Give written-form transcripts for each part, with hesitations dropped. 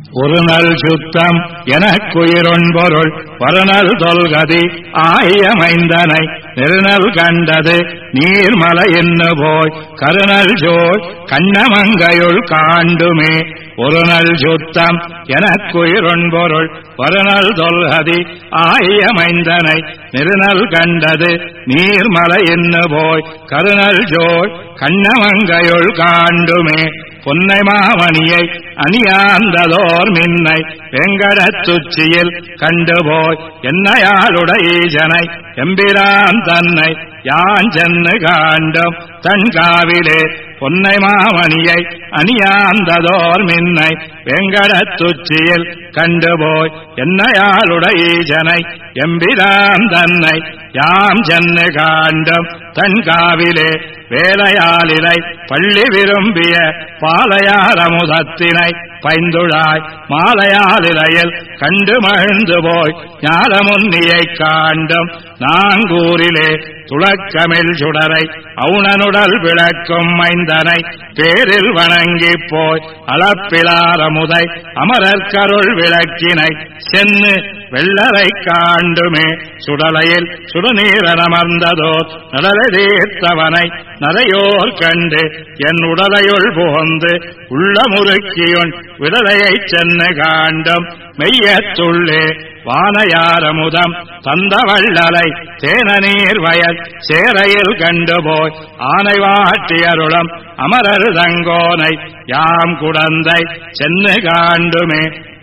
ஒரு நல் சுத்தம் எனக்குயிரொன்பொருள் வருணல் தொல்கதி ஆயமைந்தனை நெருநல் கண்டது நீர்மலை என்ன போய் கருணல் ஜோய் கண்ணமங்கையுள் காண்டுமே ஒரு நல் சுத்தம் எனக்குயிரொன்பொருள் வருணல் தொல்கதி ஆயமைந்தனை நெருநல் கண்டது நீர்மலை என்ன போய் கருணல் ஜோய் கண்ணமங்கையுள் காண்டுமே பொன்னை மாமணியை அணியாந்ததோர் மின்னை வெங்கடத்துச்சியில் கண்டுபோய் என்னையாளுடையீஜனை எம்பிரான் தன்னை யான் சென்னு காண்டும் தன்காவிலே பொன்னை மாமணியை அணியாந்ததோர் மின்னை வெங்கடத்துச்சியில் கண்டுபோய் என்னையாளுடையீஜனை எம்பிரான் தன்னை யாம் சென்னு காண்டும் தன்காவிலே வேலையாலிலை பள்ளி விரும்பிய பாலையாரமுதத்தினை பைந்துழாய் மாலையாலிலையில் கண்டு மகிழ்ந்து போய் ஞானமுன்னியை காண்டும் நாங்கூரிலே துளக்கமில் சுடரை அவுணனுடல் விளக்கும் மைந்தனை பேரில் வணங்கிப் போய் அளப்பிலாரமுதை அமரர்கருள் விளக்கினை சென்னு வெள்ளரை காண்டுமே சுடலையில் சுடுநீரமர்ந்ததோர் நடலை தீர்த்தவனை நரையோர் கண்டு என் உடலையுள் புகுந்து உள்ள முறுக்கியுன் விடலையைச் சென்னு காண்டும் மெய்யத்துள்ளே வானையாரமுதம் தந்த வள்ளலை தேனநீர் வயல் சேரையில் கண்டுபோய் ஆனை வாட்டியருளம் அமரர் தங்கோனை யாம் குடந்தை சென்னு காண்டுமே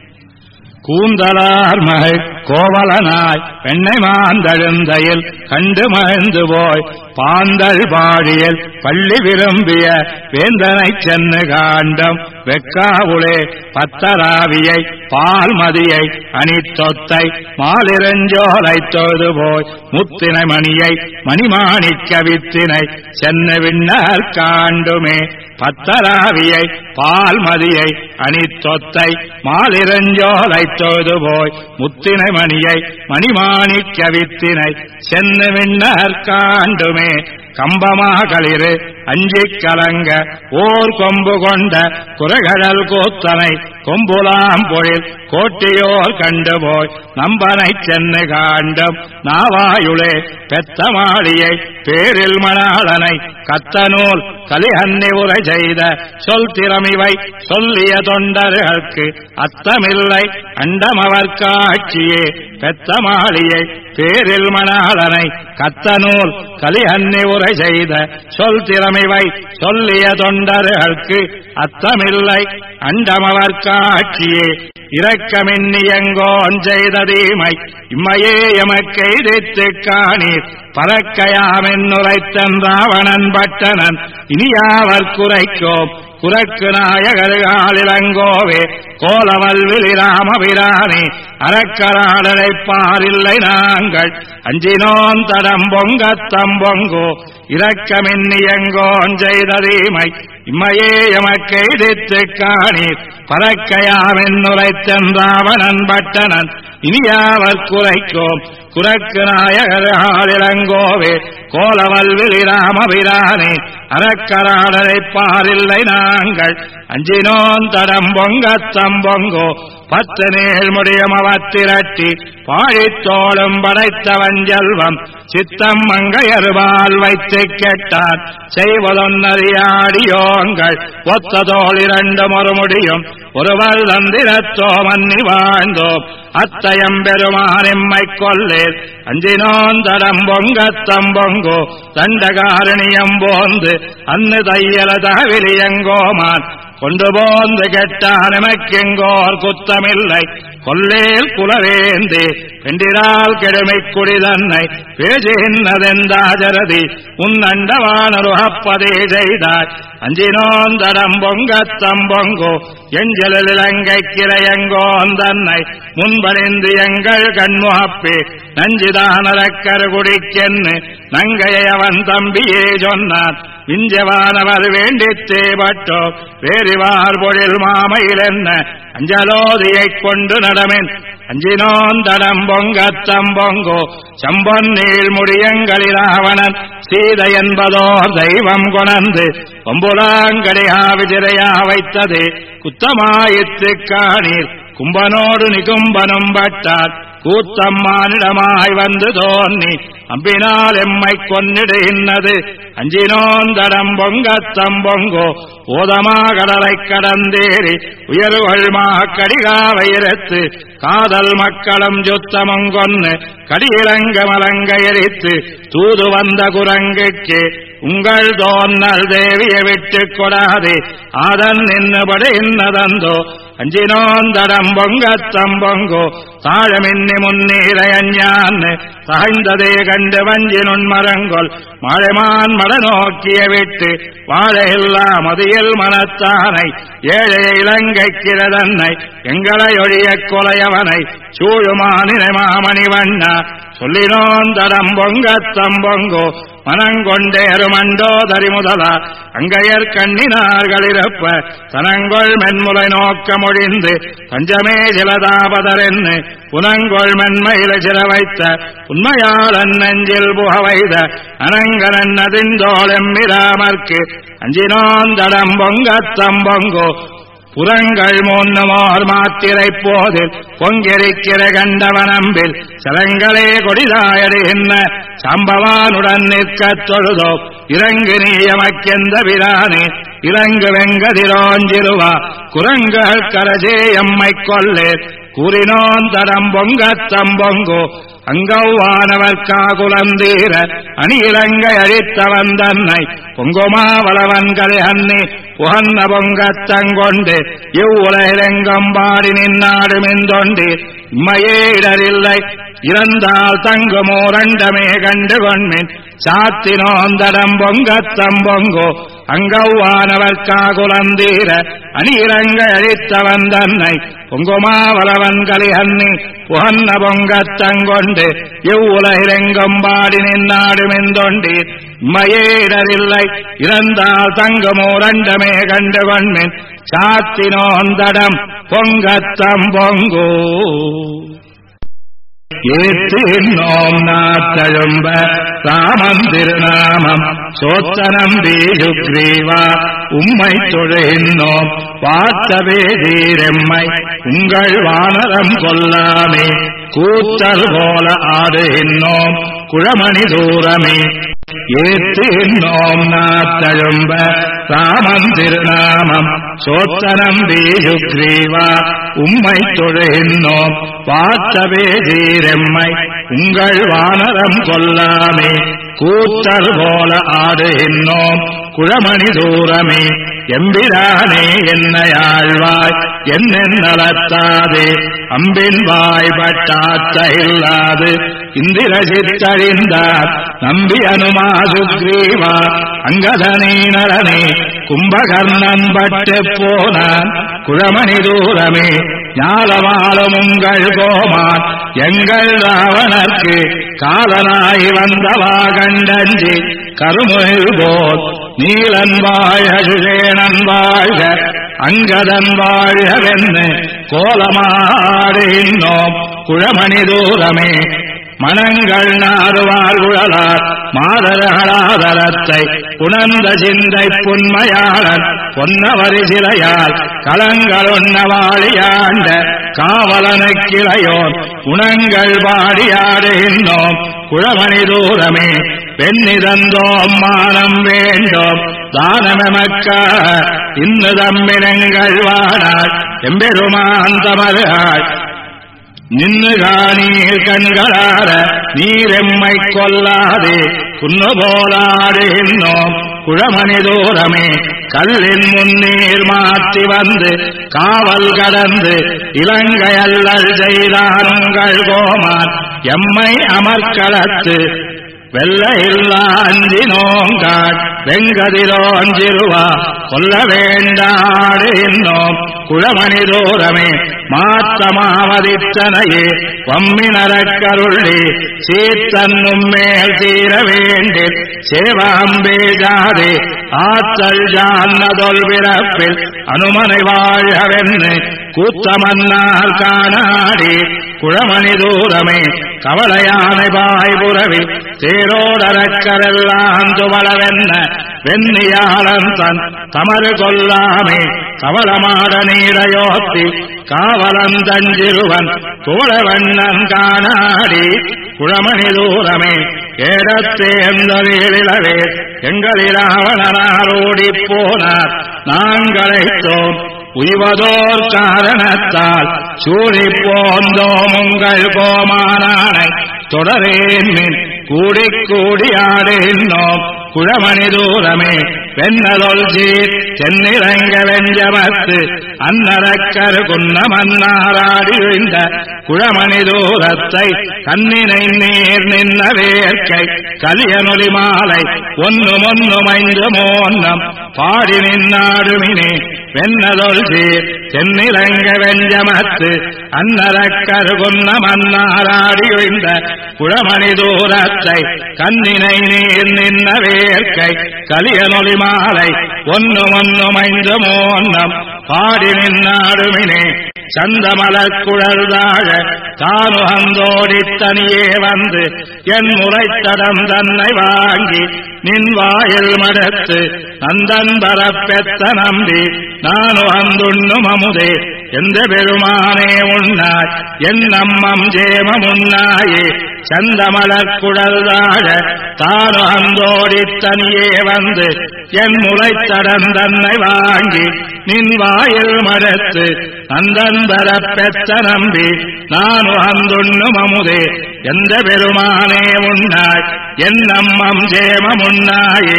கூந்தலார் மகள் கோவலனாய் பெண்ணை மாந்தழுந்தையில் கண்டு மகிழ்ந்து போய் பாந்தள் பாடியில் பள்ளி விரும்பிய வேந்தனைச் சென்னு காண்டும் வெக்காவுளே பத்தராவியை பால்மதியை அணித்தொத்தை மாலிரஞ்சோலை தொழுது போய் முத்தினை மணியை மணிமாணிக்க வித்தினை சென்னு விண்ணர் காண்டுமே பத்தராவியை பால்மதியை அணித்தொத்தை மாலிரஞ்சோலை தொழுது போய் முத்தினை மணியை மணிமாணிக்க வித்தினை சென்னு விண்ணர் காண்டுமே கம்பமாகளிரு அஞ்சிக் கலங்க ஓர் கொம்பு கொண்ட குறைகடல் கூத்தனை கொம்புலாம் பொழில் கோட்டியோர் கண்டுபோய் நம்பனைச் சென்னு காண்டும் நாவாயுளே பெத்தமாளியை பேரில் மணாளனை கத்தனூல் கலிஹன்னி உரை செய்த சொல் திறமிவை சொல்லிய தொண்டர்களுக்கு அத்தமில்லை அண்டமவர் காட்சியே பெத்தமாளியை பேரில் மணாளனை கத்தனூல் கலிஹன்னி உரை செய்த சொல் திறமிவை சொல்லிய தொண்டர்களுக்கு அத்தமில்லை அண்டமவர் காட்சியே இரக்கமின்னியங்கோன் செய்த தீமை இம்மையே எமக்கெய்தித்துக் காணீர் பறக்கையாமென்னுரைத்தன் ராவணன் பட்டனன் இனியாவர் குறைக்கோம் குரக்கு நாயகர்காலிலங்கோவே கோலவல்விலி ராமபிரானே அறக்கராடலைப் பாரில்லை நாங்கள் அஞ்சினோன் தடம் பொங்கத்தம்பொங்கோ இரக்கமின்னியங்கோன் செய்த தீமை இம்மையே எமக்கெய்தித்துக் காணீர் பறக்கையாமென்னுரைத்தன் ராவணன் பட்டனன் இனியாவர் குறைக்கோம் குரக்கு நாயகர்காலிலங்கோவே கோலவல்விலி ராமபிரானே அறக்கராடலைப் பாரில்லை நாங்கள் அஞ்சினோன் தடம் பொங்கத்தம்பொங்கோ பத்து நேர் முடியமவத்திரட்டி பாழித்தோளும் படைத்த வஞ்சல்வம் சித்தம் மங்கையருவால் வைத்துக் கெட்டான் செய்வதொன்னறியாடியோங்கள் ஒத்த தோள் இரண்டும் ஒரு முடியும் ஒருவர் தந்திரத்தோ மன்னி வாழ்ந்தோம் அத்தயம் பெருமான் எம்மை கொள்ளேர் அஞ்சினோன் தடம் பொங்கத்தம்பொங்கோ தண்டகாரணியம் போந்து அன்னு தையல தகவிலியங்கோமான் கொண்டு போந்து கெட்டான் எமக்கெங்கோர் குத்தமில்லை கொல்லேல் குலவேந்தே பெண்டிரால் கெடுமை குடி தன்னை பேஜின்னதெந்தாஜரதி உன்னண்டவானருகப்பதே செய்தாய் அஞ்சினோன் தடம் பொங்கத்தம்பொங்கோ எஞ்சலில் இலங்கை கிரையங்கோன் தன்னை முன்பணிந்து எங்கள் கண்முகப்பே நஞ்சிதானரக்கரு குடிக்கென்னு நங்கையை அவன் தம்பியே சொன்னான் விஞ்சவானவர் வேண்டித்தே பட்டோ வேறிவார் பொழில் மாமையில் என்ன அஞ்சலோதியைக் கொண்டு நடமென் அஞ்சினோன் தடம் பொங்கத்தம்பொங்கோ சம்பொன்னீள் முடியங்களிராவணன் சீதை என்பதோர் தெய்வம் கொணர்ந்து பொம்புலாங்கடியா விஜரையா வைத்ததே குத்தமாயிற்றுக் காணீர் கும்பனோடு நிகும்பனும் பட்டார் கூத்தம்மானிடமாய் வந்து தோன்னி அம்பினால் எம்மை கொன்னிடுகின்றது அஞ்சினோந்தடம் பொங்கத்தம்பொங்கோ ஓதமா கடலை கடந்தேறி உயர்கொள்மா கடிகாவையிரத்து காதல் மக்களும் சுத்தமும் கொன்னு கடியிலங்க மலங்க எரித்து தூது வந்த குரங்குக்கு உங்கள் தோன்னல் தேவியை விட்டுக் கொடாதே ஆதன் நின்னுபடி இன்னதந்தோ அஞ்சினோந்தடம் பொங்கத்தம்பொங்கோ தாழமின்னி முன்னீரையஞ்ஞான் தாய்ந்ததே கண்டு வஞ்சினுன் மரங்கொள் மழைமான் மட நோக்கிய விட்டு வாழையில்லா மதியில் மனத்தானை ஏழை இலங்கைக்கிறதன்னை எங்களை ஒழிய கொலையவனை சூழுமானினை மாமணி வண்ணா சொல்லினோந்தடம் பொங்கத்தம்பொங்கோ மனங்கொண்டேருமண்டோதரி முதலா அங்கையர் கண்ணினார்களிருப்ப தனங்கொள் மென்முலை நோக்க மொழிந்து தஞ்சமே ஜலதாபதரென்னு புனங்கொள் மென்மயில சில வைத்த உண்மையால் அந்நெஞ்சில் புக வைத அனங்கரன் அதிந்தோளெம்மிராமற்கு அஞ்சினோந்தடம் பொங்கத்தம்பொங்கோ புறங்கள் மூன்னுமோர் மாத்திரை போதில் பொங்கெரிக்கிற கண்டவனம்பில் சலங்களே கொடிதாயடுகின்ற சம்பவானுடன் நிற்கத் தொழுதோ இறங்கு நீ எமக்கெந்த பிரானே இறங்கு வெங்கதிரோஞ்சிருவா குரங்கள் கரஜே எம்மை கொல்லே கூறினோந்தடம் பொங்கத்தம்பொங்கோ அங்கௌவானவர்காகுலந்தீர அணியிலங்கை அழித்தவன் தன்னை பொங்குமாவளவன்களை அன்னி புகன்ன பொங்கத்தங்கொண்டு இவ்வுலகிலெங்கும் பாடி நின்னாடு மின்தொண்டி இம்மையே இடரில்லை இறந்தால் தங்குமோரண்டமே கண்டு கொண்மின் சாத்தினோந்தடம் பொங்கத்தம்பொங்கோ அங்கௌவானவர்காகுலந்தீர அணியிலங்கை அழித்தவன் தன்னை பொங்குமாவளவன்களை அன்னி புகன்ன பொங்கத்தங்கொண்டு இவ்வுலகிலெங்கும் பாடி நின்னாடு மின்தொண்டி இம்மையேடரில்லை இறந்தால் தங்குமோரண்டமே கண்டு கொண்மின் சாத்தினோந்தடம் பொங்கத்தம்பொங்கோ ஏத்து நோம் நாத்தழும்ப ராமன் திருநாமம் சோத்தனம் தீயுக்ரீவா உம்மை தொழுகின்றோம் பார்த்தவே தீரெம்மை உங்கள் வானரம் கொல்லாமே கூத்தல் போல ஆடுகின்றோம் குழமணி தூரமே ஏத்து நோம் நாத்தழும்ப ராமன் திருநாமம் சோத்தனம் தீயுக்ரீவா உம்மை தொழுகின்றோம் பார்த்தவே தீரெம்மை உங்கள் வானரம் கொல்லாமே கூத்தல் போல ஆடுகின்றோம் குழமணி தூரமே எம்பிரானே என்னையாழ்வாய் என்னென்னலத்தாதே அம்பின் வாய்பட்டாத்த இல்லாது இந்திரசித்தறிந்தார் நம்பி அனுமா சுக்ரீவா அங்கதனே நரனே கும்பகர்ணன் பட்டு போனான் குழமணி தூரமே ஞாலவாளும் உங்கள் கோமான் எங்கள் ராவணர்க்கு காலனாய் வந்தவா கண்டஞ்சி கருமுகில் போல் நீலன் வாழ்க சுஷேணன் வாழ்க அங்கதன் வாழ்கவென்னு கோலமாடுகின்றோம் குழமணி தூரமே மனங்கள் நாறுவார் குழலார் மாதரகளாதரத்தை புணர்ந்த சிந்தை புன்மையாளன் பொன்னவரி சிலையால் கலங்கள் உண்ணவாளியாண்ட காவலனுக்கிளையோன் குணங்கள் பாடியாடுகின்றோம் குழமணி தூரமே பெண்ணிதந்தோம் மானம் வேண்டோம் தானமெமக்காக இன்னு தம்மினங்கள் வாடாள் எம்பெருமான் தமருகாள் நின்னு காணீர் கண்களார நீரெம்மை கொல்லாதே குன்னு போலாடுகின்றோம் குழமணி தூரமே கல்லின் முன்னீர் மாற்றி வந்து காவல் கடந்து இலங்கை அல்லல் செய்தானுங்கள் கோமான் எம்மை அமர்க்களத்து வெள்ள இல்லா அஞ்சினோங்காட் வெங்கதிரோஞ்சிருவா கொல்ல வேண்டாடுகின்றோம் குழமணி தூரமே மாத்தமாவதித்தனையே வம்மினரக்கருள்ளி சீத்தன்னும் மேல் தீர வேண்டில் சேவாம்பேஜாதே ஆத்தல் ஜான்னதொல் பிறப்பில் அனுமனை வாழ்கவென்னு கூத்தமன்னால் காணாடி குழமணி தூரமே கவலையானை பாய்புறவி தேரோடரக்கரெல்லாம் துவளவென்ன வெண்ணியாளன் தன் தமறு கொல்லாமே கவலமாட நீரையோத்தி காவலந்தஞ்சிருவன் தோழவண்ணன் காணாடி குழமணி தூரமே ஏடத்தேர்ந்தவே எங்களிராவணனாரோடி போனார் நாங்களைத்தோம் உய்வதோர் காரணத்தால் சூழி போந்தோம் உங்கள் கோமானானை தொடரேன் மின் கூடி கூடி ஆடேன்னோம் குழமணி தூரமே வெண்ணலொல் சீர் தென்னிறங்க வெஞ்சமத்து அன்னரக்கரு குன்ன மன்னாராடி இந்த குழமணி தூரத்தை கண்ணினை நீர் நின்ன வேர்க்கை கலியனொலி மாலை ஒன்னுமொன்னுமைந்து மோன்னம் பாடி நின்னாடுமினே வெண்ணலொல் சீர் தென்னிறங்க வெஞ்சமத்து அன்னரக்கரு குன்ன மன்னாராடி இந்த குழமணி தூரத்தை கண்ணினை நீர் நின்ன வேர்க்கை கலியனொலி மாலை ஒன்னுமொன்னுமைந்து மோன்னம் பாடி நின்னாடுமினே சந்தமலக் குழல்தாழ தானு அந்தோடி தனியே வந்து என் முறைத்தடம் தன்னை வாங்கி நின் வாயில் மடத்து நந்தன் பரப்பெத்த நம்பி நானு அந்துண்ணும் அமுதே எந்த பெருமானே உண்ணாய் என் நம்மம் ஜேமம் உண்ணாயே சந்தமலக் குழல்தாழ தானு அந்தோடி தனியே வந்து என் முறைத்தடம் தன்னை வாங்கி நின் வாயில் மடத்து நந்தன் பரப்பெத்த நம்பி நானு அந்துண்ணும் அமுதே எந்த பெருமானே உண்ணாய் என் நம்மம் ஜேமம் உண்ணாயே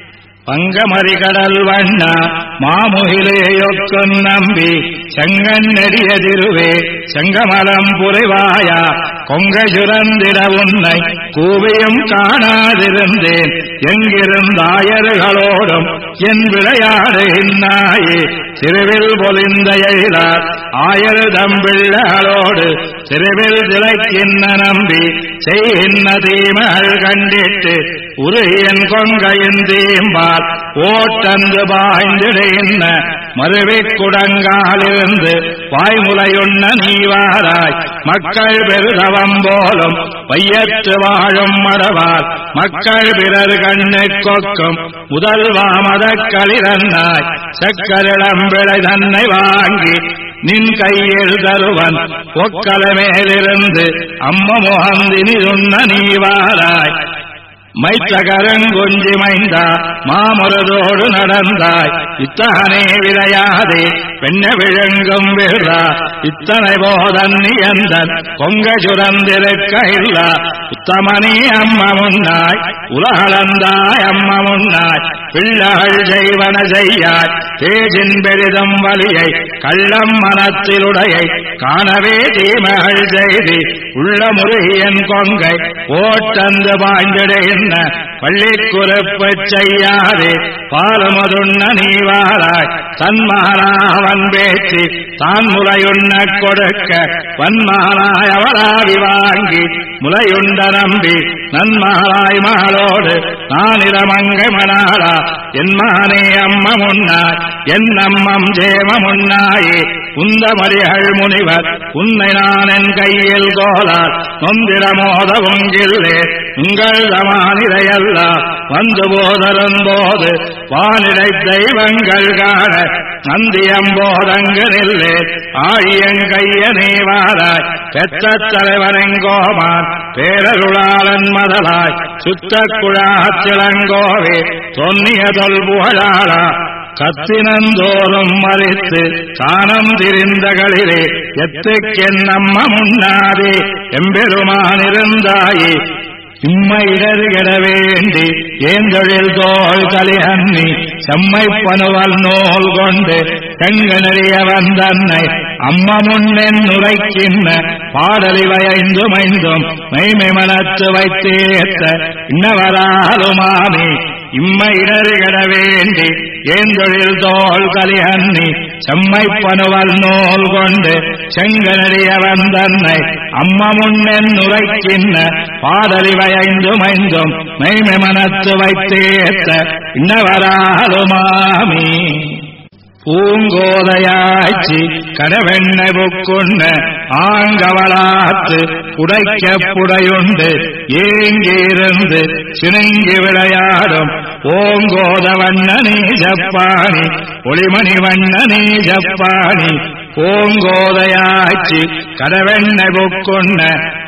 பங்கமரிகடல் வண்ணா மாமுகிலேயொக்கும் நம்பி செங்கன் நெறிய திருவே செங்கமலம் புரிவாயா கொங்க சுரந்திட உன்னை கூவியும் காணாதிருந்தேன் எங்கிருந்தாயர்களோடும் என் விளையாடு இன்னாயே திருவில் பொலிந்த எழிலார் ஆயர் தம்பிள்ளகளோடு திருவில் திளைக்கின்ன நம்பி செய்கின்ற தீமகள் கண்டிட்டு உருகியன் கொங்கையின் தீம்பால் ஓட்டந்து பாய்ந்திடுகின்ற மறுவிக் குடங்காலிருந்து வாய்முலையுண்ண நீவாராய் மக்கள் பெருதவம் போலும் வையத்து வாழும் மடவார் மக்கள் பிறர் கண்ணு கொக்கும் முதல்வா மதக்களிரன்னாய் செக்கரிடம் விளை தன்னை வாங்கி நின் கையில் தருவன் ஒக்கல மேலிருந்து அம்ம முகந்தினி உண்ண நீவாராய் மைத்தகரங்கொஞ்சி மைந்தா மாமரதோடு நடந்தாய் இத்தகனே விளையாதே பெண்ண விழுங்கும் விழா இத்தனை போதன் நியந்தன் கொங்க சுரந்திருக்க இல்லா உத்தமனே அம்ம முன்னாய் உலகளந்தாய் அம்ம முன்னாய் பிள்ளைகள் செய்வன செய்யாய் தேஜின் பெரிதும் வலியை கள்ளம் மனத்திலுடையை காணவே தீமகள் செய்தி உள்ள முருகியன் கொங்கை ஓட்டந்து பாய்ந்திடுகின்ற பள்ளிக்குறுப்பு செய்யாதே பாலுமதுண்ண நீவாராய் தன்மானாவன் பேச்சு தான் முலையுண்ண கொடுக்க வன்மானாய் அவளாவி வாங்கி முலையுண்ட நம்பி நன்மாலாய் மாளோடு நான் இரமங்கை மணாளா என் மானே அம்ம முன்னாய் என் அம்மம் ஜேம முன்னாயே உந்த மரிகள் முனிவர் உன்னை நான் என் கையில் கோலால் நொந்திரமோத உங்கில்லே உங்கள் தமானிரையல்லா வந்து போதரும்போது வானிடை தெய்வங்கள் காண நந்தியம்போதங்கு நில்லே ஆழியங்கையனே வாராய் பெற்ற தலைவரெங்கோமான் பேரருளாளன் மதலாய் சுத்த குழாத்திலங்கோவே தொன்னிய தொல் புகழாளா கத்தினந்தோறும் மறித்து தானம் திரிந்தகளிலே எத்துக்கென் நம்ம முன்னாதே எம்பெருமானிருந்தாயே இம்மையிடர்கிட வேண்டி ஏந்தொழில் தோள் கலிஹன்னி செம்மை பனுவல் நூல் கொண்டு செங்க நெறிய வந்தன்னை அம்ம முன்னென் உரைக்கின்ற பாடலிவைந்து மைந்தும் மெய்மை மனத்து வைத்தேத்த இன்னவராலுமானே இம்மையிடர்கிட வேண்டி ஏந்தொழில் தோள் கலிஹன்னி செம்மை பனுவல் நூல் கொண்டு செங்க நெறிய வந்தன்னை அம்ம முன்னென் உரைக்கின்ற பாடலிவைந்து மைந்தும் மெய்மை மனத்து வைத்தேத்த இன்னவராலுமாமி பூங்கோதையாய்ச்சி கடவெண்ணை புக்குண்ண ஆங்கவளாத்து உடைக்க புடையுண்டு ஏங்கிருந்து சினுங்கி விளையாடும் ஓங்கோத வண்ணனே ஜப்பாணி ஒளிமணி வண்ணனே ஜப்பாணி ஓங்கோதையாச்சி கடவெண்ண புக்கொண்ண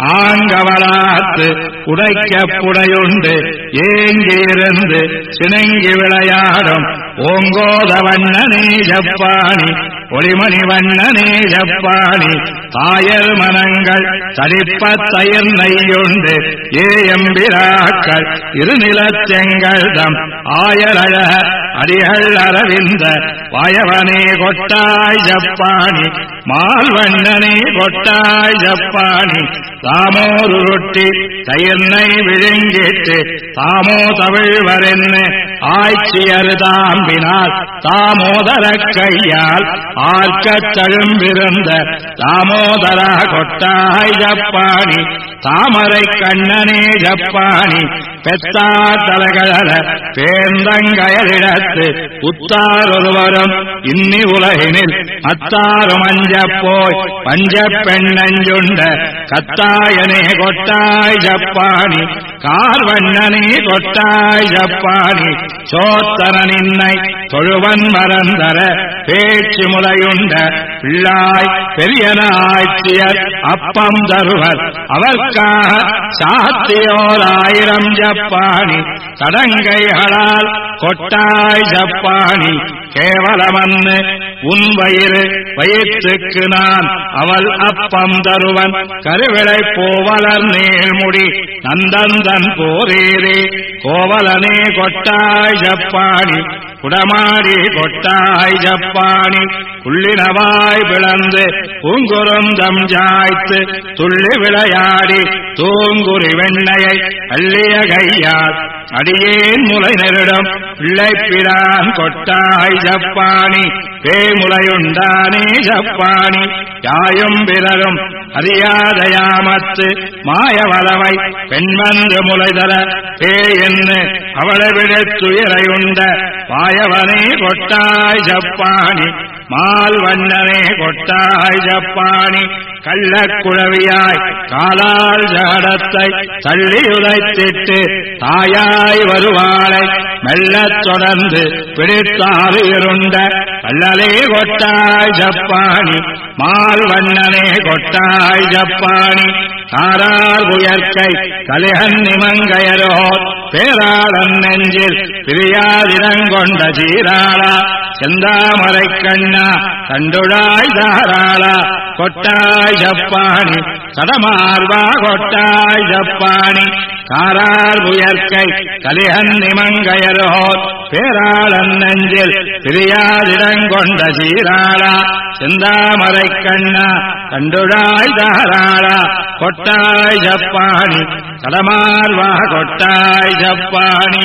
ஆங்கவளாத்து உடைக்க புடையுண்டு ஏங்கியிருந்து சிணங்கி விளையாடும் ஓங்கோத வண்ணனே ஜப்பாணி ஒளிமணி வண்ணனே ஜப்பாணி தாயர் மனங்கள் தடிப்பத் தயிர் நெய்யுண்டு ஏயம்பிராக்கள் இருநிலச்செங்கள் தம் ஆயரழ அடிகள் அரவிந்த வாயவனே கொட்டாய் ஜப்பாணி மால்வண்ணனே கொட்டாய் ஜப்பாணி தாமோரு ரொட்டி தயிர்னை விழுங்கிட்டு தாமோ தவிழ்வரென்னு ஆய்ச்சியரு தாம்பினால் தாமோதர கையால் ஆர்க்கத் தழும்பிருந்த தாமோதரா கொட்டாய் ஜப்பாணி தாமரை கண்ணனே ஜப்பாணி பெத்தார் தலைகள பேர்ந்தங்கயலிடத்து உத்தாரொருவரும் இன்னி உலகினில் அத்தாரும் அஞ்சப் போய் பஞ்ச பெண்ணஞ்சுண்ட கத்தாயனே கொட்டாய் ஜப்பாணி கார்வண்ணனே கொட்டாய் ஜப்பாணி சோத்தரனின்னை தொழுவன் மறந்தர பேச்சு முலையுண்ட பிள்ளாய் பெரியனாய்ச்சியர் அப்பம் தருவர் அவர்க்காக சாத்தியோர் 1000 ஜப்பாணி தடங்கைகளால் கொட்டாய் ஜப்பாணி கேவலமன்னு உன் வயிற்றுக்கு நான் அவள் அப்பம் தருவன் கருவிளை போவலர் நீள்முடி நந்தந்தன் போரேரே கோவலனே கொட்டாய் ஜப்பாணி குடமாடி கொட்டாய் ஜப்பாணி குள்ளினவாய் பிளந்து பூங்குருந்தம் ஜாய்த்து துள்ளி விளையாடி தூங்குறி வெண்ணையை அள்ளிய கையால் அடியேன் முலை நெருடம் பிள்ளைப்பிரான் கொட்டாய் ஜப்பாணி பேமுலையுண்டானே ஜப்பாணி யாயும் பிறரும் அறியாதயாமத்து மாயவளவை பெண்மன்று முளைதர பே என்று அவளை விடத்துயிரையுண்ட பாயவனே கொட்டாய் ஜப்பாணி மால்வண்ணனே கொட்டாய் ஜப்பாணி கள்ளக்குழவியாய் காலால் ஜடத்தை தள்ளியுதைத்திட்டு தாயாய் வருவாளை மெல்லத் தொடர்ந்து பிடித்தாறு இருண்ட கள்ளலே கொட்டாய் ஜப்பாணி மால்வண்ணனே கொட்டாய் ஜப்பாணி தாரார் உயர்க்கை கலிகன் நிமங்கையரோ பேராளன் நெஞ்சில் பிரியாதிடங்கொண்ட சீராளா செந்தாமரை கண்ணா கண்டுழாய் தாராளா கொட்டாய் ஜப்பாணி கடமார்வா கொட்டாய் ஜப்பாணி காரார் உயர்க்கை கலிகன் நிமங்கையரோ பேராளன் நெஞ்சில் பிரியாதிடங்கொண்ட சீராளா செந்தாமரை கண்ணா கண்டுழாய் தாராளா கொட்டாய் ஜப்பாணி கடமார்வா கொட்டாய் ஜப்பாணி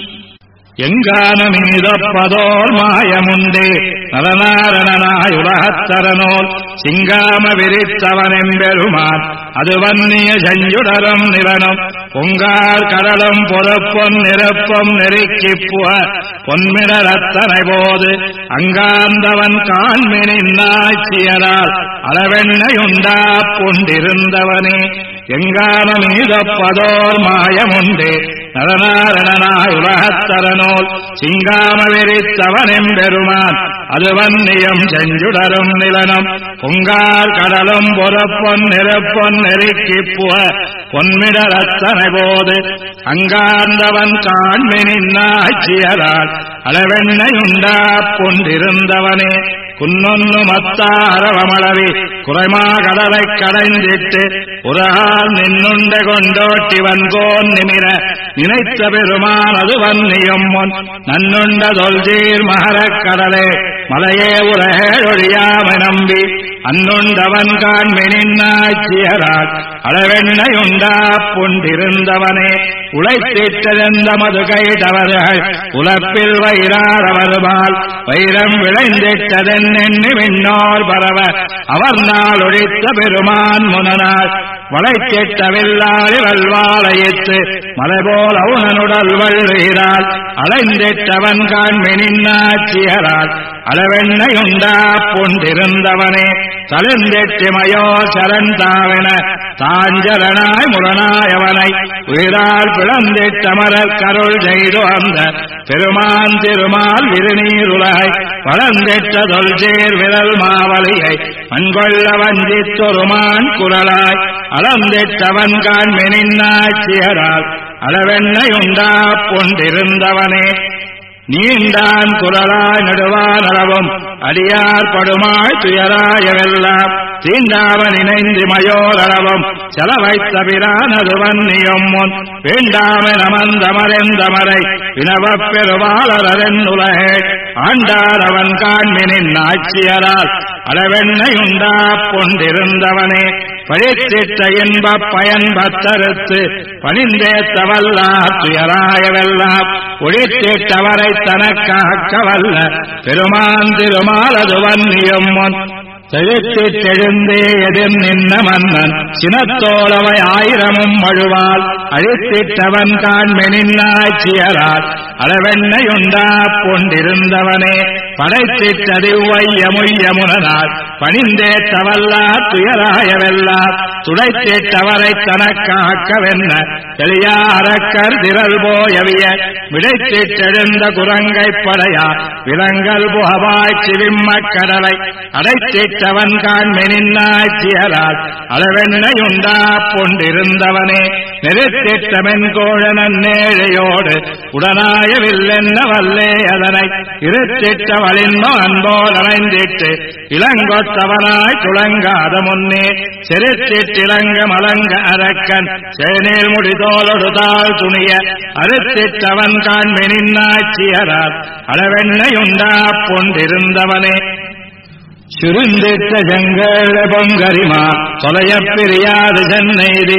எங்கானமீதப்பதோர் மாயமுண்டே நலநாரணனாய் உலகத்தரனோல் சிங்காம விரித்தவனெம்பெருமான் அது வன்னிய செஞ்சுடரும் நிலனும் பொங்கார் கடலும் பொறுப்பும் நிரப்பும் நெருக்கிப்புவ பொன்மிடரத்தனை போது அங்காந்தவன் காண்மினின் நாச்சியரால் அளவெண்ணையுண்டா புண்டிருந்தவனே எங்கானமீதப்பதோர் மாயமுண்டே நலநாரணனாய் உலகத்தரனோல் சிங்காம விரித்தவனெம்பெருமான் அது வன்னியம் செஞ்சுடரும் நிலனும் பொங்கார் கடலும் பொறுப்பொன் நிரப்பொன் நெருக்கிப்புவ பொன்மிடரத்தனை போது அங்கார்ந்தவன் காண்மினின் நாச்சியரால் அளவெண்ணையுண்டா பொன்றிருந்தவனே குன்னொன்னு மத்தாரவமளவி குறைமா கடலை கடைந்திட்டு உரகால் நின்னுண்ட கொண்டோட்டி வன்கோன் நிமிர நினைத்த பெருமான் அது வன்னியும் முன் நன்னுண்ட தொல்ஜீர் மகரக் கடலே மலையே உலகொழியாம நம்பி அன்னுண்டவன் காண்மினின் நாச்சியரால் அளவெண்ணையுண்டா புண்டிருந்தவனே உழைத்திட்டதெந்த மது கைதவர்கள் உலப்பில் வைராரவருமால் வைரம் விளைந்திட்டதென்னெண்ணி விண்ணோர் பரவ அவர் நாள் ஒழித்த பெருமான் முனனார் வளைத்திட்டவில்லாளி வல்வாளையிட்டு மலைபோல் அவுணனுடல் வள்ளுகிறாள் அலைந்திட்டவன் காண்மினின் நாச்சியரால் அளவெண்ணையுண்டா புண்டிருந்தவனே தழுந்திட்டிமையோ சரந்தாவென தாஞ்சரனாய் முரணாயவனை உயிரால் பிளந்திட்டமரர் கருள் செய்து அந்த பெருமான் திருமால் விருநீருலை பழந்திட்ட தொல்சேர் விரல் மாவலியை மண்கொள்ள வஞ்சித்தொருமான் குரலாய் அளந்திட்டவன் காண்மெனின்னாட்சியரால் அளவெண்ணை உண்டா கொண்டிருந்தவனே நீண்டான் குரலாய் நடுவான் அளவும் அடியார் படுமாய் துயராயவெல்லாம் தீண்டாவன் இணைந்து மயோரளவும் செலவைத்த பிரானது வன்னியும் முன் வேண்டாம நமந்தமரெந்தமரை வினவப் பெருவாளரன் உலகே ஆண்டார் அவன் காண்மினின் ஆட்சியரால் அளவெண்ணை உண்டா கொண்டிருந்தவனே பழித்திட்ட இன்பப் பயன்பத்தறுத்து பணிந்தேத்தவல்லார் துயராயவெல்லாம் ஒழித்திட்டவரை தனக்காக்க வல்ல பெருமான் திருமாலது வன்னியும் முன் செழித்திட்டெழுந்தே எதிர் நின்ன மன்னன் சினத்தோளவை ஆயிரமும் மழுவால் அழித்திட்டவன் காண்மெனின்னாட்சியரால் அளவெண்ணையுண்டா கொண்டிருந்தவனே படைத்திட்டதிவ்வையமுய்யமுனால் பணிந்தேத்தவல்லார் துயராயவெல்லாம் துடைத்திட்டவரை தனக்காக்கவென்ன தெளியா அரக்கர் திரள் போயவிய விடைத்திட்டெழுந்த குரங்கைப் படையா விலங்கல் புகவாய் சிவிம்மக் கடலை அடைத்திட்டவன் காண்மெனின்னாட்சியரால் அளவெண்ணையுண்டா கொண்டிருந்தவனே நெருத்திட்டமென் கோழனன் நேழையோடு உடனாயவில்லென்ன வல்லே அதனை இருத்திட்ட வலின்ப அன்போல் அணைந்திட்டு இளங்கொத்தவனாய் துளங்காத முன்னே செருத்திட்டிலங்க மலங்க அரக்கன் சேனேர் முடிதோலொடுதாள் துணிய அறுத்திட்டவன் காண்மெனின்னாட்சியரால் அளவெண்ணையுண்டா கொண்டிருந்தவனே சுருந்திட்ட செங்கேழ பொங்கரிமா தொலையப் பிரியாது சென்னைதி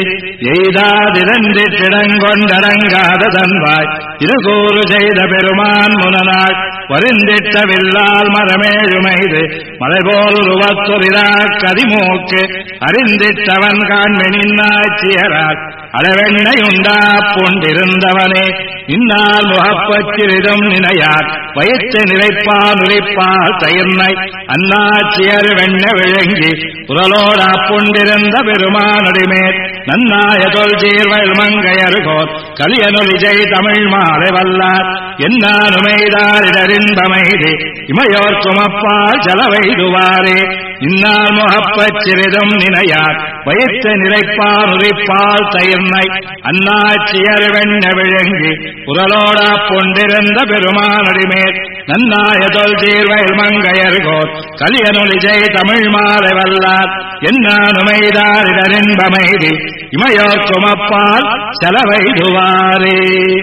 எய்தாதிரந்திட்டிடங்கொண்டடங்காத தன்வாய் இருகூறு செய்த பெருமான் முனனாய் வருந்திட்ட வில்லால் மரமேழுமைது மலைபோல் உருவத்துரிதா கதிமூக்கு அறிந்திட்டவன் காண்மெனின்னாட்சியரால் அளவெண்ணையுண்டா கொண்டிருந்தவனே இந்நாள் முகப்பச்சிறிதும் நினையார் வயிற்று நிறைப்பால் உரிப்பால் தயிர்னை அந்நாட்சியர் வெண்ண விழுங்கி புரலோடா கொண்டிருந்த பெருமானடிமேல் நன்னாய தொல்சீர்வயல் மங்கையர்கோர் கலியனொலிஜை தமிழ் மாலை வல்லார் என்னானுமைதாரிடரின்பமைதி இமையோர் சுமப்பால் செலவைதுவாரே இந்நாள் முகப்பச்சிறிதும் நினையார் வயிற்று நிறைப்பால் உரிப்பால் தயிர்னை அந்நாட்சியர் வெண்ண விழுங்கி புரலோடா கொண்டிருந்த பெருமானடிமேல் நன்னாய தொல்சீர்வயல் மங்கையர்கோர் கலியனொலிஜை தமிழ் மாலை வல்லார் என்னானுமைதாரிடரின்பமைதி இமையோர் சுமப்பால் செலவைதுவாரே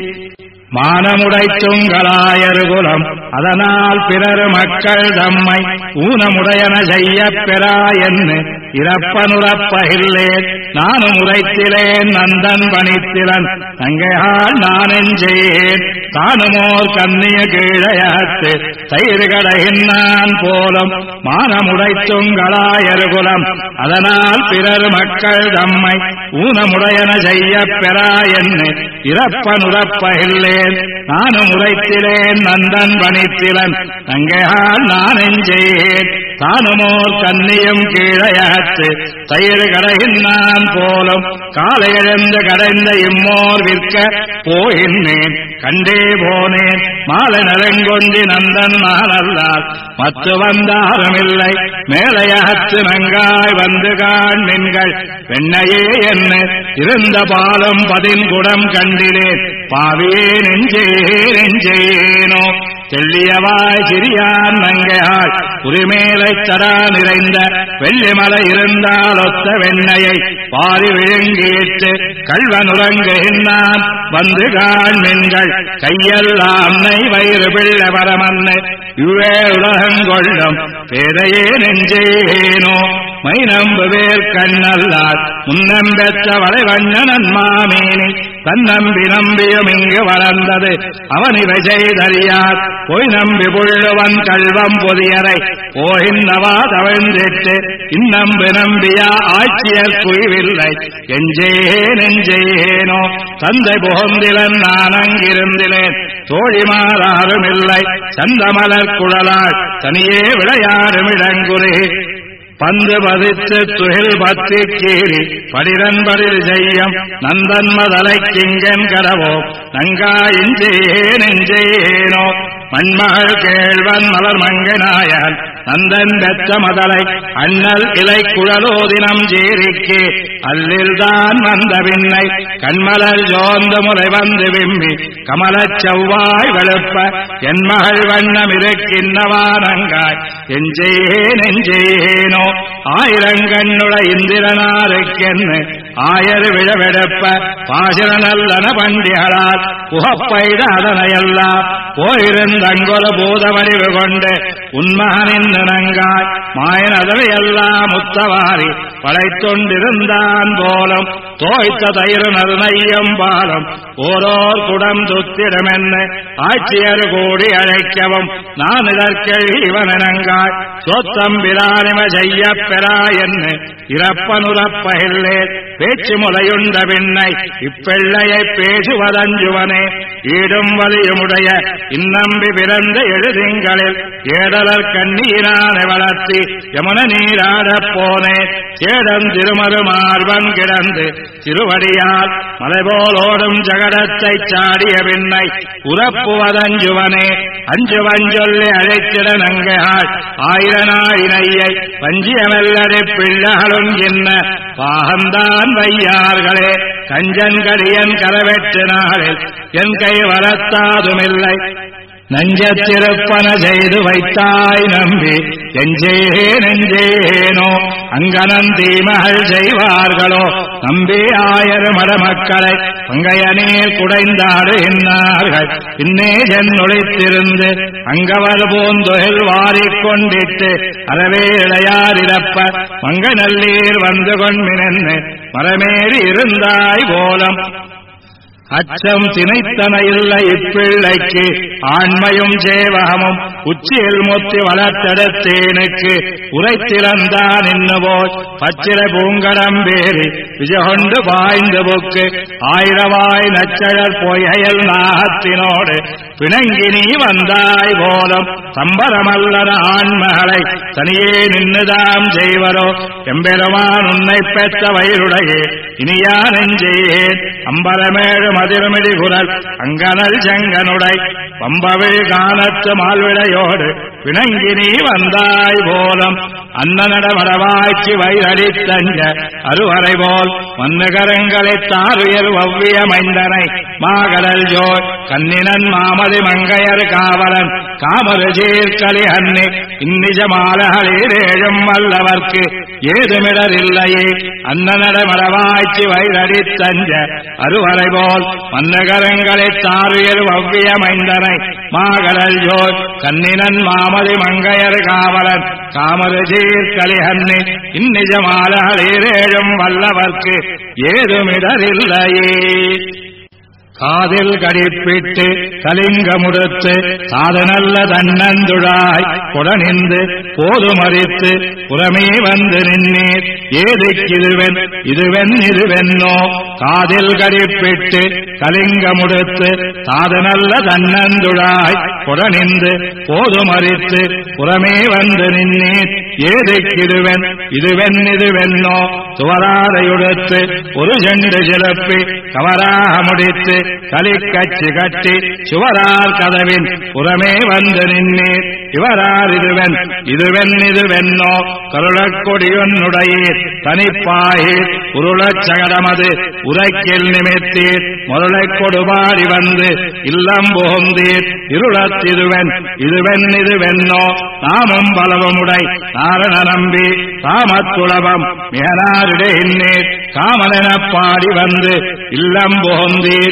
மானமுடைத்துங்களாயர்குலம் அதனால் பிறர் மக்கள் தம்மை ஊனமுடையன செய்யப் பெறாயென்னு இறப்பனுறப்பகில்லேன் நானும் உரைத்திலேன் நந்தன் பணித்திலன் தங்கையால் நானெஞ்சேன் தானுமோர் கண்ணிய கீழையத்து தயிர்கடையின்னான் போலும் மானமுடைத்துங்களாயர்குலம் அதனால் பிறர் மக்கள் தம்மை ஊனமுடையன செய்யப் பெறாயென்னு இறப்பனுறப்பகில்லேன் நானும் உரைத்திலேன் நந்தன் பணித்திலன் தங்கையால் நானெஞ்சேன் தானுமோர் கண்ணியும் கீழையத்து தயிர்கடையின்னான் போலும் காலை எழுந்து கடைந்த இம்மோர் விற்க போயின்னேன் கண்டே போனேன் மாலை நலங்கொண்டி நந்தன் நானல்லால் மத்து வந்தாருமில்லை மேலையகத்து நங்காய் வந்து காண்மின்கள் வெண்ணையே என்ன இருந்த பாலும் பதின்குடம் கண்டிலேன் பாவியே நெஞ்சே நெஞ்சேனோ தெள்ளியவாய் சிறியான் நங்கையாள் உரிமேலைத் தடா நிறைந்த வெள்ளிமலை இருந்தால் ஒத்த வெண்ணையை பாரி விழுங்கிட்டு கள்வனுறங்குகின்றான் வந்து காண்மின்கள் கையெல்லாம் நெய் வயிறு பிள்ளை வரமன்னு இவ்வே உலகங்கொள்ளும் பேரையே நெஞ்சேனோ மை நம்புவேர் கண்ணல்லால் முன்னம்பெற்ற வளைவண்ணன் மாமேனி தன்னம்பி நம்பியும் இங்கு வளர்ந்தது அவனிவை செய்தறியார் பொய் நம்பி புள்ளுவன் கல்வம் பொதியரை போகின்றவா தவிழ்ந்திட்டு இந்நம்பு நம்பியா ஆட்சியர் குய்வில்லை எஞ்சே நெஞ்சேனோ தந்தை புகந்திலன் நான் அங்கிருந்திலேன் தோழிமாறாருமில்லை சந்தமலர் குழலாள் தனியே விளையாடும் இடங்குறி பந்து பதித்து துகில் பத்தி கீறி படிரன்படில் செய்யம் நந்தன் மதலை கிங்கன் கரவோ நங்கா இஞ்சேனோ மண்மகள் கேழ்வன் மலர் மங்கனாயான் நந்தன் பெற்ற மதலை அண்ணல் இலை குழலோதினம் ஜீரிக்கு அல்லில்தான் வந்த பின்னை கண்மலர் ஜோந்த முறை வந்து விம்மி கமலச் செவ்வாய் வெளுப்ப என் மகள் வண்ணம் இருக்கின்றவானங்காய் எஞ்சேனோ ஆயிரங்கண்ணுட இந்திரனாருக்கென்னு ஆயர் விழவெடுப்ப பாசிர நல்லன பண்டிகளால் புகப்பைட அதனையெல்லாம் போயிருந்தங்கொல பூத வடிவு கொண்டு உன்மகனின் நங்காய் மாயனதவையெல்லாம் முத்தவாரி படைத்தொண்டிருந்தான் போலும் தோய்த்த தயிர் நறுநையம் பாலம் ஓரோர் குடம் துத்திடமென்னு ஆட்சியர் கூடி அழைக்கவும் நான் இதற்கெழி இவனங்காய் சொத்தம்பிரானிம செய்ய பெறா என்று இறப்பனுறப்பகில்லே பேச்சு முலையுண்ட பின்னை இப்பெள்ளையை பேசுவதஞ்சுவனே ஈடும் வலியுமுடைய இன்னம்பி பிறந்த எழுதிங்களில் ஏடலர் கண்ணீரானை வளர்த்தி யமுன நீராடப் போனே சேடம் திருமரு மார்பன் கிடந்து திருவடியால் மலைபோலோடும் ஜகடத்தை சாடிய பின்னை உறப்புவதஞ்சுவனே அஞ்சுவஞ்சொல்லி அழைத்திட நங்கையாள் ஆயிரனாயினையை பஞ்சியமெல்லரை பிள்ளைகளும் என்ன பாகந்தான் வையார்களே கஞ்சன்கடியன் கரவெட்டு நாளில் என் கை வளர்த்தாதுமில்லை நஞ்சத்திருப்பன செய்து வைத்தாய் நம்பி நெஞ்சேனோ அங்கனன் தீமகள் செய்வார்களோ நம்பி ஆயர் மடமக்களை பங்கைய நீர் குடைந்தாடு என்னார்கள் இன்னே நொழித்திருந்து அங்கவர் பூந்தொழில் வாரிக்கொண்டிட்டு அறவே இளையாரிடப்ப மங்க நல்லீர் வந்து கொண்மினென்னு மரமேறி இருந்தாய் போலம் அச்சம் திணைத்தன இல்லை இப்பிள்ளைக்கு ஆண்மையும் சேவகமும் உச்சியில் முத்தி வளர்த்தெடுத்தேனுக்கு உரைத்திறந்தான் இன்னுபோய் பச்சிர பூங்கடம்பேறி விஜகொண்டு பாய்ந்து புக்கு ஆயிரவாய் நச்சழற் பொய்யல் நாகத்தினோடு பிணங்கி நீ வந்தாய் போலும் சம்பரமல்லன ஆண்மகளை தனியே நின்னுதாம் செய்வரோ எம்பெருமான் உன்னை பெற்ற வயிறுடையே இனியா நெஞ்சேன் அம்பரமேழு மதிர்மிடி குரல் அங்கனல் செங்கனுடை பம்பவிழ் காணத்து மால்விடையோடு பிணங்கி நீ வந்தாய் போலம் அன்னநட மடவாய்ச்சி வயிறடித்தஞ்ச அருவரை போல் மன்னுகரங்களைத் தாருயர் ஒவ்விய மைந்தனை மாகடல் ஜோய் கண்ணினன் மாமதி மங்கையர் காவலன் காமரு சீர்கலி அன்னி இன்னிஜ மாலகளீரேழும் வல்லவர்க்கு ஏதுமிடர் இல்லையே அன்னநட மடவாய்ச்சி வயிறடித்தஞ்ச அருவரை போல் மன்னுகரங்களைத் தாருயர் ஒவ்விய மைந்தனை மாகடல் ஜோய் கண்ணினன் மாமதி மங்கையர் காவலன் காமரு சீர்கலிஹன்னி இன்னிஜ மாலகளீரேழும் வல்லவர்க்கு ஏதுமிடரில்லையே காதில் கடிப்பிட்டு கலிங்கமுடுத்து சாதனல்ல தன்னந்துழாய் குடனிந்து போதுமறித்து புறமே வந்து நின்னீர் ஏதுக்கிதுவென் இதுவென்னோ காதில் கடிப்பிட்டு கலிங்கமுடுத்து சாதனல்ல தன்னந்துழாய் குடனிந்து போதுமறித்து புறமே வந்து நின்னீர் ஏதுக்கிதுவென் இதுவென்னோ துவராரையுடுத்து ஒரு செண்டு சிலப்பி கவராக முடித்து கலிக்கச்சு கட்டி சுவரார் கதவின் புறமே வந்து நின்னீர் இவரார் இதுவென்னோ கருளக்கொடியொன்னுடையீர் தனிப்பாயீர் உருளச் சகடமது உரைக்கில் நிமித்தீர் முருளைக் கொடுபாடி வந்து இல்லம் புகுந்தீர் இதுவென்னோ நாமும் பலவமுடை நாரண நம்பி காமத்துளவம் மிகனாரிடே இன்னீர் காமலெனப் பாடி வந்து இல்லம் புகுந்தீர்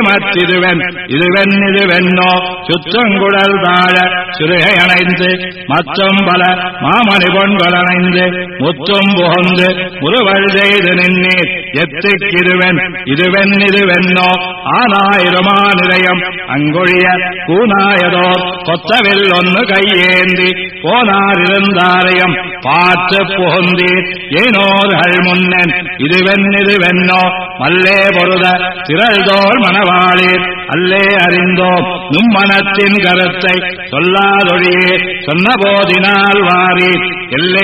இதுவென்னோ சுற்றங்குழல் தாழ சிறுகை அணைந்து மற்றும் பல மாமணி பொன்கள் அணைந்து முத்தும் புகுந்து முருவல் செய்து நின்னீர் இதுவென்னோ ஆனாயிரமா நிலையம் அங்கொழிய கூனாயதோர் கொத்தவில் ஒன்னு கையேந்தி போனார் இருந்தாரையும் பார்த்து புகுந்தீர் ஏனோர்கள் முன்னன் இதுவென்னோ மல்லே பொருத திரள்தோள் மணவாளீர் அல்லே அறிந்தோம் நும் மனத்தின் கருத்தை சொல்லாதொழியே சொன்ன போதினால் வாரீர் எல்லே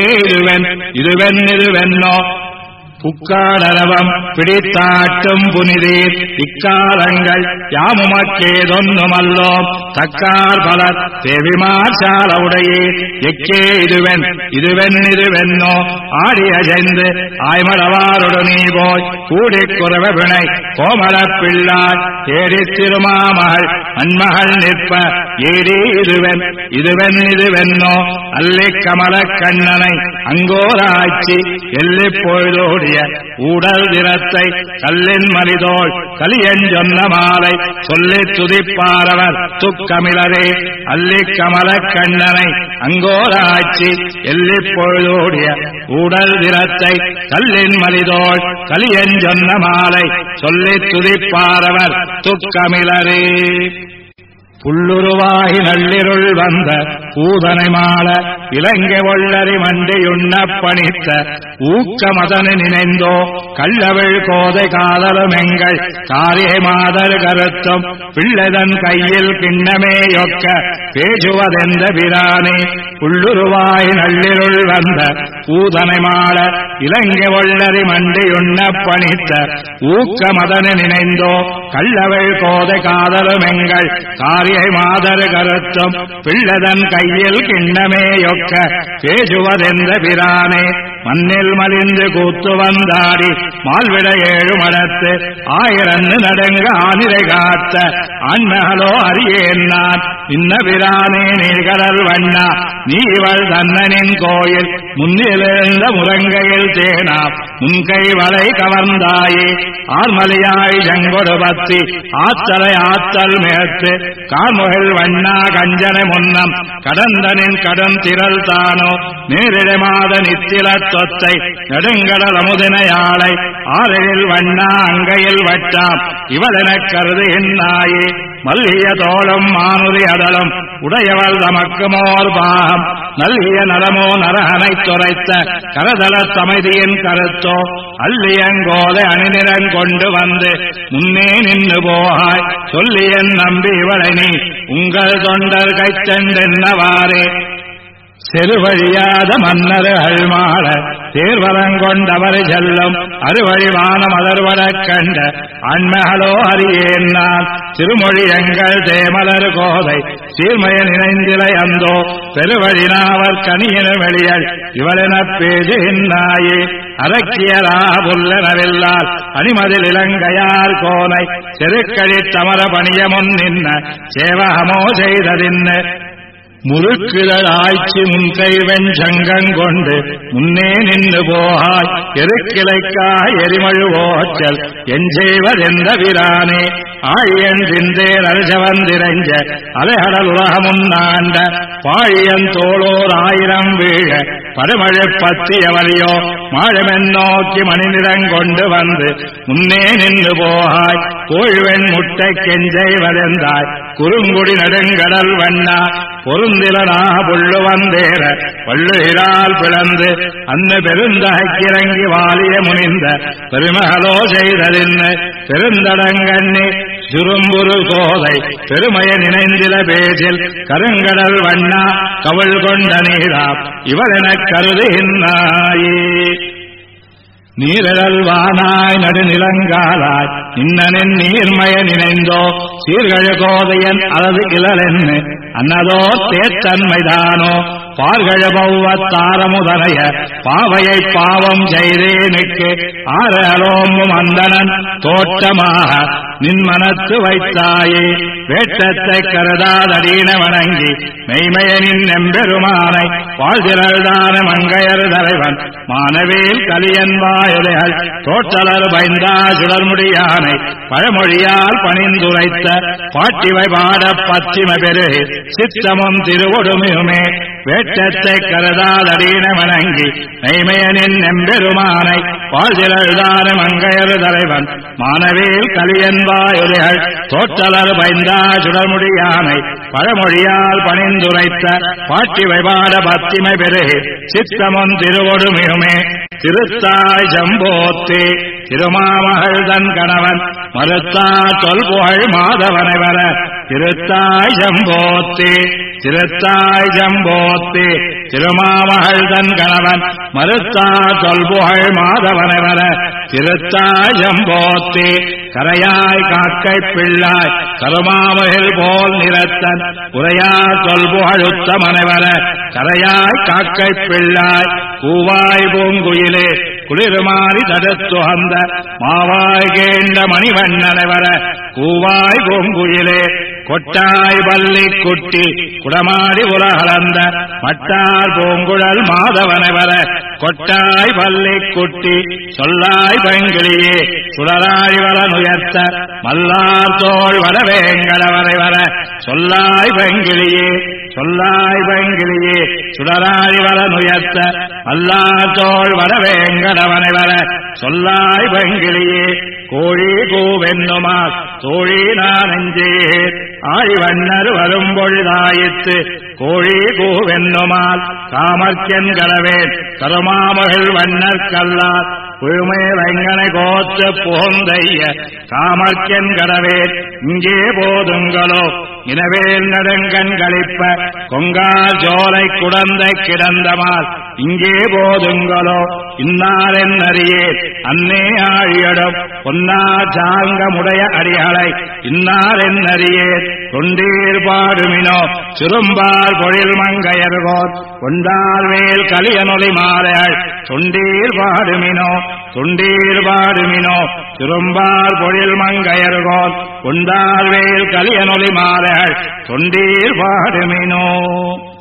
இதுவென்னோ புக்காடரவம் பிடித்தாட்டும் புனிதீர் இக்காலங்கள் யாமுமக்கேதொன்னுமல்லோம் தக்கார் பலர் தேவிமார் சாலவுடையீர் எக்கே இதுவென்னோ ஆடி அஜைந்து ஆய்மளவாருடு நீ போய் கூடிக் குறவ வினை கோமலப் பிள்ளாய் தேடித் திருமாமகள் அன்மகள் நிற்ப ஏடி இதுவென்னோ அல்லிக் கமலக் கண்ணனை அங்கோராட்சி எல்லிப் பொழுதோடிய ஊடல் திறத்தை கல்லின் மலிதோள் கலியன் சொன்ன மாலை சொல்லித் துதிப்பாரவர் துக்கமிழரே அல்லிக் கமலக் கண்ணனை அங்கோராட்சி எல்லிப் பொழுதோடிய ஊடல் திறத்தை கல்லின் மலிதோள் கலியன் சொன்ன மாலை சொல்லித் துதிப்பாரவர் துக்கமிழரே புல்லுருவாகி நள்ளிருள் வந்த பூதனை மாள இலங்கை ஒள்ளரி மண்டியுண்ணப் பணித்த ஊக்கமதனை நினைந்தோ கள்ளவிழ் கோதை காதலும் எங்கள் காரியை மாதர் கருத்தும் பிள்ளைதன் கையில் கிண்ணமேயொக்க பேசுவதெந்த பிரானே புல்லுருவாகி நள்ளிருள் வந்த பூதனை மாள இலங்கை ஒள்ளரி மண்டியுண்ணப் பணித்த ஊக்கமதனை நினைந்தோ கள்ளவிழ் கோதை காதலும் எங்கள் காரிய மாதர் கருத்தும் பிள்ளதன் கையில் கிண்ணமேயொக்க பேசுவதெந்த பிரானே மண்ணில் மலிந்து கூத்து வந்தாடி மால்விட ஏழு மடத்து ஆயிரன்னு நடுங்க ஆனிரை காத்த அண்ணலோ அறியேன் நான் இன்ன பிரானே நீர்கடல் வண்ணா நீ இவள் தன்னனின் கோயில் முன்னிலிருந்த முரங்கையில் தேனா முன்கை வளை கவர்ந்தாயே ஆர்மலியாய் செங்கொடு பத்தி ஆத்தலை ஆத்தல் மேற்று கார்முகில் வண்ணா கஞ்சனை முன்னம் கடந்தனின் கடன் திரள் தானோ நேரிடமாத நித்தில தொத்தை நெடுங்கடல் அமுதினையாளை ஆறில் வண்ணா அங்கையில் வட்டாம் இவளெனக் கருதுகின்றாயே மல்லிய தோளும் மானுரி அதலும் உடையவள் தமக்கு மோர் பாகம் நல்கிய நலமோ நரகனைத் துரைத்த கரதல சமைதியின் கருத்தோ அல்லியங்கோலை அணிநிறங்கொண்டு வந்து முன்னே நின்று போகாய் சொல்லியன் நம்பி இவளை நீ உங்கள் தொண்டர் கைத்தெண்டென்னவாறே செருவழியாத மன்னர்கள் மாள தேர்வரங்கொண்டவர் செல்லும் அறுவழிவான மலர்வரக் கண்ட அண்மகளோ அறியேன் நான் திருமொழி எங்கள் தேமலர் கோதை சீர்மய நினைந்திலை அந்தோ பெருவழினாவர் கனியின வெளியல் இவளெனப் பேசுகின்றாயே அரக்கியரா புல்லனவில்லால் அணிமதில் இலங்கையார் கோனை செருக்கழி தமர பணிய முன் நின்ன சேவகமோ செய்ததின்னு முறுக்குதல் ஆய்ச்சி முன்கை வெஞ்சங்கொண்டு முன்னே நின்று போகாய் எருக்கிளைக்காய் எரிமழுவோச்சல் எஞ்செய்வதெந்த விரானே ஆழியன் சிந்தேர் அரிசவந்திரைஞ்ச அலைகடல் உலகமுன்னாண்ட பாழியன் தோளோர் ஆயிரம் வீழ படுமழை பத்தியவலியோ மாழமென் நோக்கி மணிநிறங்கொண்டு வந்து முன்னே நின்று போகாய் கோழ்வெண் முட்டை கெஞ்செய்வதெந்தாய் குறுங்குடி நெடுங்கடல் வண்ணா பொருந்திலனா புள்ளு வந்தேற வள்ளுகிறால் பிளந்து அந்த பெருந்தகைக்கிறங்கி வாலிய முனிந்த பெருமகளோ செய்ததின்னு பெருந்தடங்கண்ணி சுரும்புரு கோதை பெருமைய நினைந்தில பேசில் கருங்கடல் வண்ணா கவள் கொண்ட நீரா இவளெனக் கருதுகின்றாயே நீரழல் வானாய் நடுநிலங்காலாய் இன்னனின் நீர்மய நினைந்தோ சீர்கழ கோதையன் அல்லது இளலென்னு அன்னதோ தேத்தன்மைதானோ பார்கழ பௌவத்தாரமுதனைய பாவையை பாவம் செய்தேனுக்கு ஆரலோமும் அந்தனன் தோற்றமாக நின் மனத்து வைத்தாயே வேட்டத்தை கருதாதடீன வணங்கி மெய்மையனின் எம்பெருமானை வாழ்திரள்தான மங்கையர் தலைவன் மானவேல் கலியன் வாயுதைகள் தோற்றலர் பைந்தா சுடர்முடியானை பழமொழியால் பணிந்துரைத்த பாட்டிவை பாட பச்சிம பெரு சித்தமும் திருவொடுமையுமே ஏற்றத்தை கருதால் அடீன வணங்கி மெய்மையனின் எம்பெருமானை வாழ்திலழுதான மங்கையரு தலைவன் மானவேல் கலியன்பாயுரிகள் தோற்றலர் பைந்தா சுடர்முடியானை பழமொழியால் பணிந்துரைத்த பாட்டி வைபாட பத்திமை பெருகி சித்தமொன் திருவொடு மிகுமே திருத்தாய் ஜம்போத்தே திருமாமகள் தன் கணவன் மறுத்தா தொல்புகழ் மாதவனை வர திருத்தாய் ஜம்போத்தே திருத்தாய் ஜம்போத்தே திருமாமகள் தன் கணவன் மறுத்தா தொல்புகழ் மாதவனை வர திருத்தாய் ஜம்போத்தே கரையாய் காக்கை பிள்ளாய் கருமாமகில் போல் நிறத்தன் உரையா தொல்புகழுத்தமனை வர கரையாய் காக்கை பிள்ளாய் கூவாய் பூங்குயிலே குளிர்மாறி தடுத்துகந்த மாவாய் கேண்ட மணிவண்ணனை வர கூவாய் பூங்குயிலே கொட்டாய் பள்ளி குட்டி குடமாடி உலகலந்த மட்டார் பூங்குழல் மாதவனை வர கொட்டாய் பள்ளி குட்டி சொல்லாய் பங்கிலியே சுடராய் வர நுயர்த்த மல்லார் தோள் வடவேங்கடவரை வர சொல்லாய் பங்கிலியே சொல்லாய் பங்கிலியே சுடராய் வர நுயர்த்த மல்லார் தோள் வடவேங்கடவனை வர சொல்லாய் பங்கிலியே கோழி கூவென்னுமா தோழி நான் நெஞ்சே ஆழிவண்ணர் வரும்பொழுதாயித்து கோழி கூவென்னுமால் காமர்க்கன் கடவேன் கருமாமகள் வண்ணர் கல்லார் புழுமே வெங்கனை கோத்து புகுந்தைய காமர்க்கன் கடவேன் இங்கே போதுங்களோ இனவேல் நடுங்கண் கழிப்ப கொங்கார் ஜோலை குடந்தை கிடந்தமால் இங்கே போதுங்களோ இன்னாரென் அறியே அன்னே ஆழியடும் பொன்னா ஜாங்கமுடைய அடிகளை இன்னாரென் அறியே தொண்டீர் பாடுமினோ சுரும்பார் பொழில் மங்கையர்கோர் கொண்டார் வேல் கலியனொலி மாலைகள் தொண்டீர் பாடுமினோ தொண்டீர் பாடுமினோ சுரும்பார் பொழில் மங்கையர்கோர் கொண்டார் வேல் கலியனொலி மாலைகள் தொண்டீர் பாடுமினோ